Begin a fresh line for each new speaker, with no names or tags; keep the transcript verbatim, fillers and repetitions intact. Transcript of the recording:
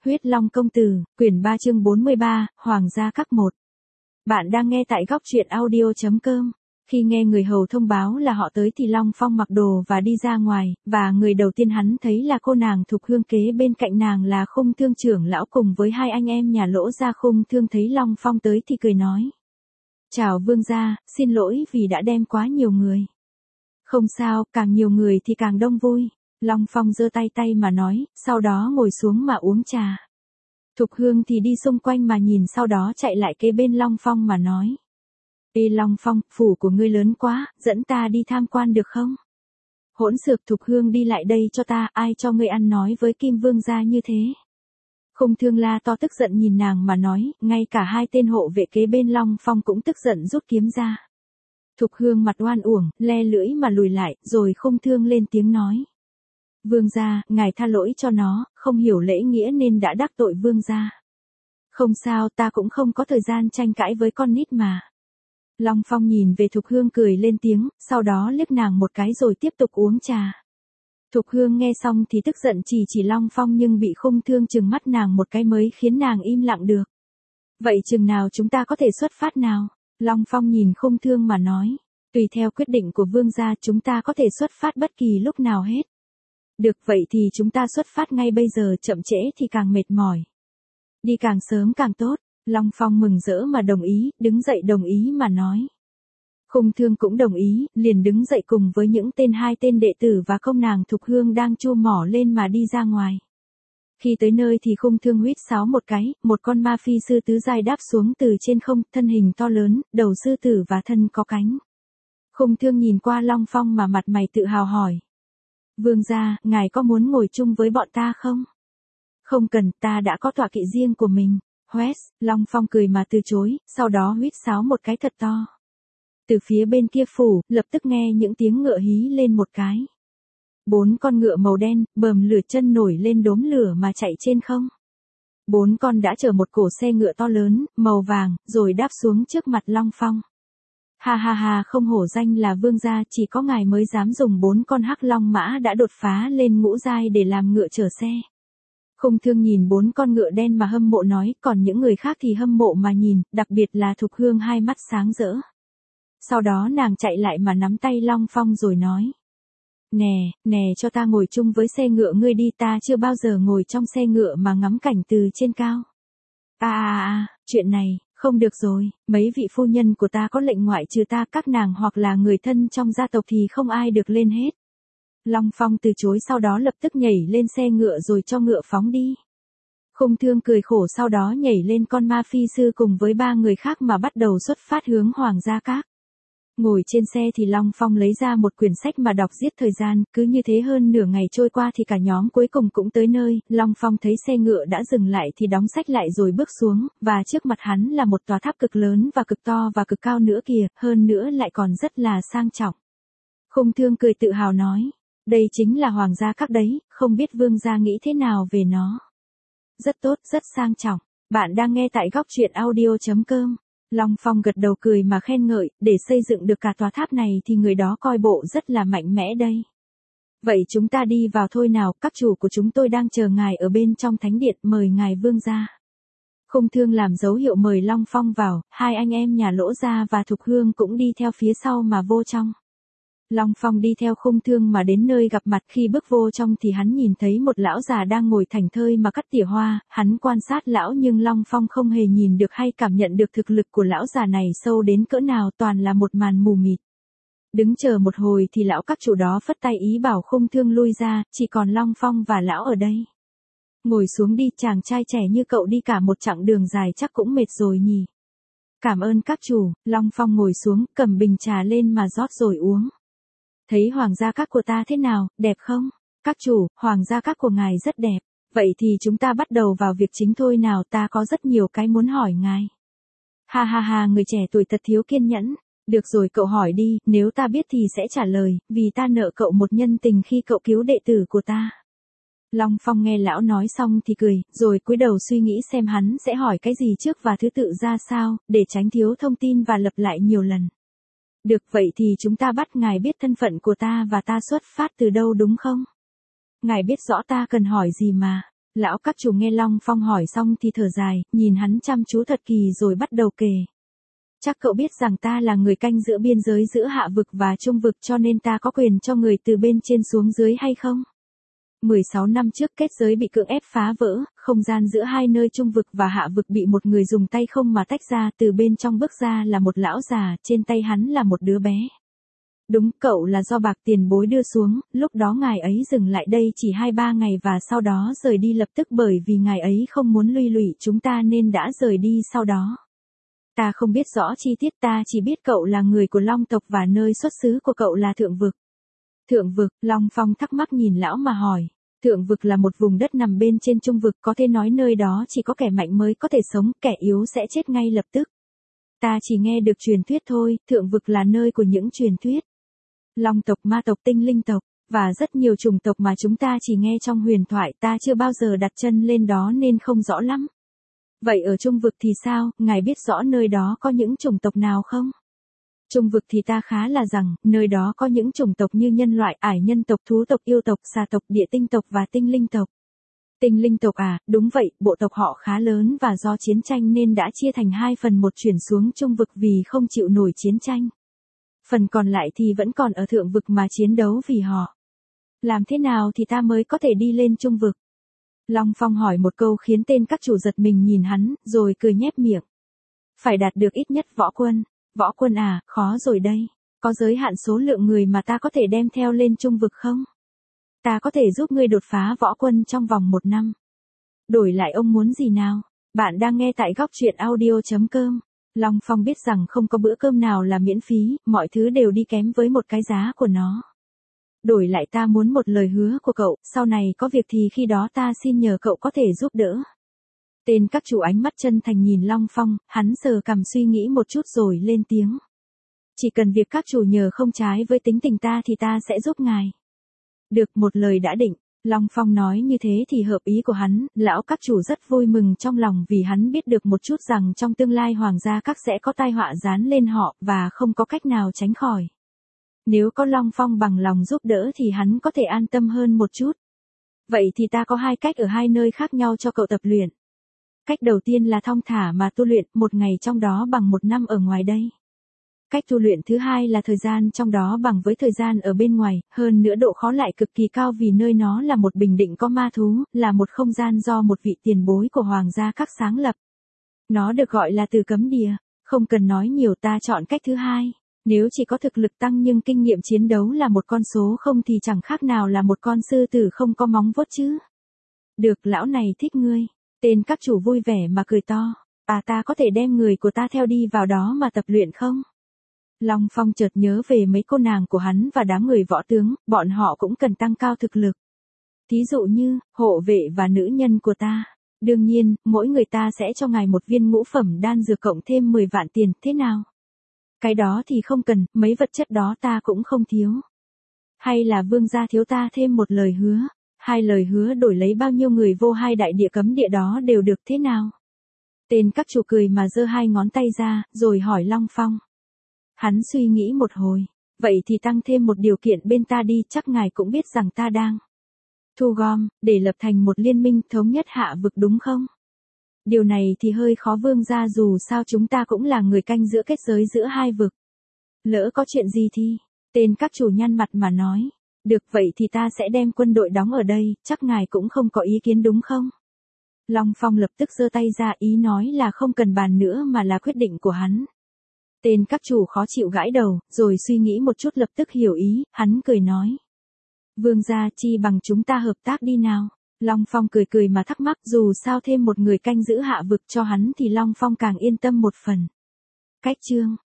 Huyết Long Công Tử, quyển ba chương bốn mươi ba, Hoàng gia các một. Bạn đang nghe tại góc truyện audio.com. Khi nghe người hầu thông báo là họ tới thì Long Phong mặc đồ và đi ra ngoài, và người đầu tiên hắn thấy là cô nàng Thục Hương, kế bên cạnh nàng là Khung Thương trưởng lão cùng với hai anh em nhà Lỗ gia. Khung Thương thấy Long Phong tới thì cười nói: "Chào vương gia, xin lỗi vì đã đem quá nhiều người." "Không sao, càng nhiều người thì càng đông vui." Long Phong giơ tay tay mà nói, sau đó ngồi xuống mà uống trà. Thục Hương thì đi xung quanh mà nhìn, sau đó chạy lại kế bên Long Phong mà nói: "Ê Long Phong, phủ của ngươi lớn quá, dẫn ta đi tham quan được không?" "Hỗn xược, Thục Hương đi lại đây cho ta, ai cho ngươi ăn nói với Kim vương gia như thế?" Khung Thương la to tức giận nhìn nàng mà nói, ngay cả hai tên hộ vệ kế bên Long Phong cũng tức giận rút kiếm ra. Thục Hương mặt oan uổng, le lưỡi mà lùi lại, rồi Khung Thương lên tiếng nói: "Vương gia, ngài tha lỗi cho nó, không hiểu lễ nghĩa nên đã đắc tội vương gia." "Không sao, ta cũng không có thời gian tranh cãi với con nít mà." Long Phong nhìn về Thục Hương cười lên tiếng, sau đó liếc nàng một cái rồi tiếp tục uống trà. Thục Hương nghe xong thì tức giận chỉ chỉ Long Phong, nhưng bị Khung Thương trừng mắt nàng một cái mới khiến nàng im lặng được. "Vậy chừng nào chúng ta có thể xuất phát nào?" Long Phong nhìn Khung Thương mà nói. "Tùy theo quyết định của vương gia, chúng ta có thể xuất phát bất kỳ lúc nào hết." "Được, vậy thì chúng ta xuất phát ngay bây giờ, chậm trễ thì càng mệt mỏi. Đi càng sớm càng tốt." Long Phong mừng rỡ mà đồng ý, đứng dậy đồng ý mà nói. Khung Thương cũng đồng ý, liền đứng dậy cùng với những tên hai tên đệ tử và công nàng Thục Hương đang chu mỏ lên mà đi ra ngoài. Khi tới nơi thì Khung Thương huýt sáo một cái, một con ma phi sư tứ giai đáp xuống từ trên không, thân hình to lớn, đầu sư tử và thân có cánh. Khung Thương nhìn qua Long Phong mà mặt mày tự hào hỏi: "Vương gia, ngài có muốn ngồi chung với bọn ta không?" "Không cần, ta đã có tọa kỵ riêng của mình." "Huét." Long Phong cười mà từ chối, sau đó huýt sáo một cái thật to. Từ phía bên kia phủ, lập tức nghe những tiếng ngựa hí lên một cái. Bốn con ngựa màu đen, bờm lửa chân nổi lên đốm lửa mà chạy trên không. Bốn con đã chở một cổ xe ngựa to lớn, màu vàng, rồi đáp xuống trước mặt Long Phong. "Ha ha ha, không hổ danh là vương gia, chỉ có ngài mới dám dùng bốn con hắc long mã đã đột phá lên ngũ giai để làm ngựa chở xe." Khung Thương nhìn bốn con ngựa đen mà hâm mộ nói, còn những người khác thì hâm mộ mà nhìn, đặc biệt là Thục Hương hai mắt sáng rỡ. Sau đó nàng chạy lại mà nắm tay Long Phong rồi nói: "Nè, nè cho ta ngồi chung với xe ngựa ngươi đi, ta chưa bao giờ ngồi trong xe ngựa mà ngắm cảnh từ trên cao." "À à à, chuyện này, không được rồi, mấy vị phu nhân của ta có lệnh ngoại trừ ta, các nàng hoặc là người thân trong gia tộc thì không ai được lên hết." Long Phong từ chối, sau đó lập tức nhảy lên xe ngựa rồi cho ngựa phóng đi. Khung Thương cười khổ, sau đó nhảy lên con ma phi sư cùng với ba người khác mà bắt đầu xuất phát hướng Hoàng gia các. Ngồi trên xe thì Long Phong lấy ra một quyển sách mà đọc giết thời gian, cứ như thế hơn nửa ngày trôi qua thì cả nhóm cuối cùng cũng tới nơi. Long Phong thấy xe ngựa đã dừng lại thì đóng sách lại rồi bước xuống, và trước mặt hắn là một tòa tháp cực lớn và cực to và cực cao nữa kìa, hơn nữa lại còn rất là sang trọng. Khung Thương cười tự hào nói: "Đây chính là Hoàng gia các đấy, không biết vương gia nghĩ thế nào về nó?" "Rất tốt, rất sang trọng." Bạn đang nghe tại góc truyện audio.com. Long Phong gật đầu cười mà khen ngợi, để xây dựng được cả tòa tháp này thì người đó coi bộ rất là mạnh mẽ đây. "Vậy chúng ta đi vào thôi nào, các chủ của chúng tôi đang chờ ngài ở bên trong thánh điện, mời ngài vương gia." Khung Thương làm dấu hiệu mời Long Phong vào, hai anh em nhà Lỗ gia và Thục Hương cũng đi theo phía sau mà vô trong. Long Phong đi theo Khung Thương mà đến nơi gặp mặt, khi bước vô trong thì hắn nhìn thấy một lão già đang ngồi thảnh thơi mà cắt tỉa hoa, hắn quan sát lão nhưng Long Phong không hề nhìn được hay cảm nhận được thực lực của lão già này sâu đến cỡ nào, toàn là một màn mù mịt. Đứng chờ một hồi thì lão các chủ đó phất tay ý bảo Khung Thương lui ra, chỉ còn Long Phong và lão ở đây. "Ngồi xuống đi, chàng trai trẻ như cậu đi cả một chặng đường dài chắc cũng mệt rồi nhỉ." "Cảm ơn các chủ." Long Phong ngồi xuống, cầm bình trà lên mà rót rồi uống. "Thấy Hoàng gia các của ta thế nào, đẹp không?" "Các chủ, Hoàng gia các của ngài rất đẹp." "Vậy thì chúng ta bắt đầu vào việc chính thôi nào, ta có rất nhiều cái muốn hỏi ngài." "Ha ha ha, người trẻ tuổi thật thiếu kiên nhẫn." "Được rồi, cậu hỏi đi, nếu ta biết thì sẽ trả lời, vì ta nợ cậu một nhân tình khi cậu cứu đệ tử của ta." Long Phong nghe lão nói xong thì cười, rồi cúi đầu suy nghĩ xem hắn sẽ hỏi cái gì trước và thứ tự ra sao, để tránh thiếu thông tin và lặp lại nhiều lần. "Được, vậy thì chúng ta bắt ngài biết thân phận của ta và ta xuất phát từ đâu đúng không?" "Ngài biết rõ ta cần hỏi gì mà." Lão các chủ nghe Long Phong hỏi xong thì thở dài, nhìn hắn chăm chú thật kỳ rồi bắt đầu kể. Chắc cậu biết rằng ta là người canh giữa biên giới giữa hạ vực và trung vực cho nên ta có quyền cho người từ bên trên xuống dưới hay không? mười sáu năm trước kết giới bị cưỡng ép phá vỡ, không gian giữa hai nơi trung vực và hạ vực bị một người dùng tay không mà tách ra, từ bên trong bước ra là một lão già, trên tay hắn là một đứa bé. Đúng, cậu là do bạc tiền bối đưa xuống, lúc đó ngài ấy dừng lại đây chỉ hai ba ngày và sau đó rời đi lập tức bởi vì ngài ấy không muốn luy lụy chúng ta nên đã rời đi sau đó. Ta không biết rõ chi tiết, ta chỉ biết cậu là người của Long tộc và nơi xuất xứ của cậu là Thượng vực. Thượng vực, Long Phong thắc mắc nhìn lão mà hỏi. Thượng vực là một vùng đất nằm bên trên trung vực, có thể nói nơi đó chỉ có kẻ mạnh mới có thể sống, kẻ yếu sẽ chết ngay lập tức. Ta chỉ nghe được truyền thuyết thôi, thượng vực là nơi của những truyền thuyết. Long tộc, ma tộc, tinh linh tộc, và rất nhiều chủng tộc mà chúng ta chỉ nghe trong huyền thoại, ta chưa bao giờ đặt chân lên đó nên không rõ lắm. Vậy ở trung vực thì sao, ngài biết rõ nơi đó có những chủng tộc nào không? Trung vực thì ta khá là rằng, nơi đó có những chủng tộc như nhân loại, ải nhân tộc, thú tộc, yêu tộc, xà tộc, địa tinh tộc và tinh linh tộc. Tinh linh tộc à, đúng vậy, bộ tộc họ khá lớn và do chiến tranh nên đã chia thành hai phần, một chuyển xuống trung vực vì không chịu nổi chiến tranh. Phần còn lại thì vẫn còn ở thượng vực mà chiến đấu vì họ. Làm thế nào thì ta mới có thể đi lên trung vực? Long Phong hỏi một câu khiến tên các chủ giật mình nhìn hắn, rồi cười nhếch miệng. Phải đạt được ít nhất võ quân. Võ quân à, khó rồi đây. Có giới hạn số lượng người mà ta có thể đem theo lên trung vực không? Ta có thể giúp ngươi đột phá võ quân trong vòng một năm. Đổi lại ông muốn gì nào? Bạn đang nghe tại góc truyện audio chấm com. Long Phong biết rằng không có bữa cơm nào là miễn phí, mọi thứ đều đi kém với một cái giá của nó. Đổi lại ta muốn một lời hứa của cậu, sau này có việc thì khi đó ta xin nhờ cậu có thể giúp đỡ. Tên các chủ ánh mắt chân thành nhìn Long Phong, hắn sờ cằm suy nghĩ một chút rồi lên tiếng. Chỉ cần việc các chủ nhờ không trái với tính tình ta thì ta sẽ giúp ngài. Được, một lời đã định. Long Phong nói như thế thì hợp ý của hắn, lão các chủ rất vui mừng trong lòng vì hắn biết được một chút rằng trong tương lai hoàng gia các sẽ có tai họa giáng lên họ và không có cách nào tránh khỏi. Nếu có Long Phong bằng lòng giúp đỡ thì hắn có thể an tâm hơn một chút. Vậy thì ta có hai cách ở hai nơi khác nhau cho cậu tập luyện. Cách đầu tiên là thong thả mà tu luyện, một ngày trong đó bằng một năm ở ngoài đây. Cách tu luyện thứ hai là thời gian trong đó bằng với thời gian ở bên ngoài, hơn nữa độ khó lại cực kỳ cao vì nơi nó là một bình định có ma thú, là một không gian do một vị tiền bối của hoàng gia các sáng lập. Nó được gọi là Tử Cấm Địa, không cần nói nhiều, ta chọn cách thứ hai. Nếu chỉ có thực lực tăng nhưng kinh nghiệm chiến đấu là một con số không thì chẳng khác nào là một con sư tử không có móng vuốt chứ. Được, lão này thích ngươi. Tên các chủ vui vẻ mà cười to. À, ta có thể đem người của ta theo đi vào đó mà tập luyện không? Long Phong chợt nhớ về mấy cô nàng của hắn và đám người võ tướng, bọn họ cũng cần tăng cao thực lực. Thí dụ như, hộ vệ và nữ nhân của ta. Đương nhiên, mỗi người ta sẽ cho ngài một viên ngũ phẩm đan dược cộng thêm mười vạn tiền, thế nào? Cái đó thì không cần, mấy vật chất đó ta cũng không thiếu. Hay là vương gia thiếu ta thêm một lời hứa? Hai lời hứa đổi lấy bao nhiêu người vô hai đại địa cấm địa đó đều được, thế nào? Tên các chủ cười mà giơ hai ngón tay ra, rồi hỏi Long Phong. Hắn suy nghĩ một hồi. Vậy thì tăng thêm một điều kiện bên ta đi, chắc ngài cũng biết rằng ta đang thu gom, để lập thành một liên minh thống nhất hạ vực đúng không? Điều này thì hơi khó vương gia, dù sao chúng ta cũng là người canh giữa kết giới giữa hai vực. Lỡ có chuyện gì thì, tên các chủ nhăn mặt mà nói. Được, vậy thì ta sẽ đem quân đội đóng ở đây, chắc ngài cũng không có ý kiến đúng không? Long Phong lập tức giơ tay ra, ý nói là không cần bàn nữa mà là quyết định của hắn. Tên các chủ khó chịu gãi đầu, rồi suy nghĩ một chút lập tức hiểu ý, hắn cười nói. Vương gia, chi bằng chúng ta hợp tác đi nào. Long Phong cười cười mà thắc mắc, dù sao thêm một người canh giữ hạ vực cho hắn thì Long Phong càng yên tâm một phần. Cách chương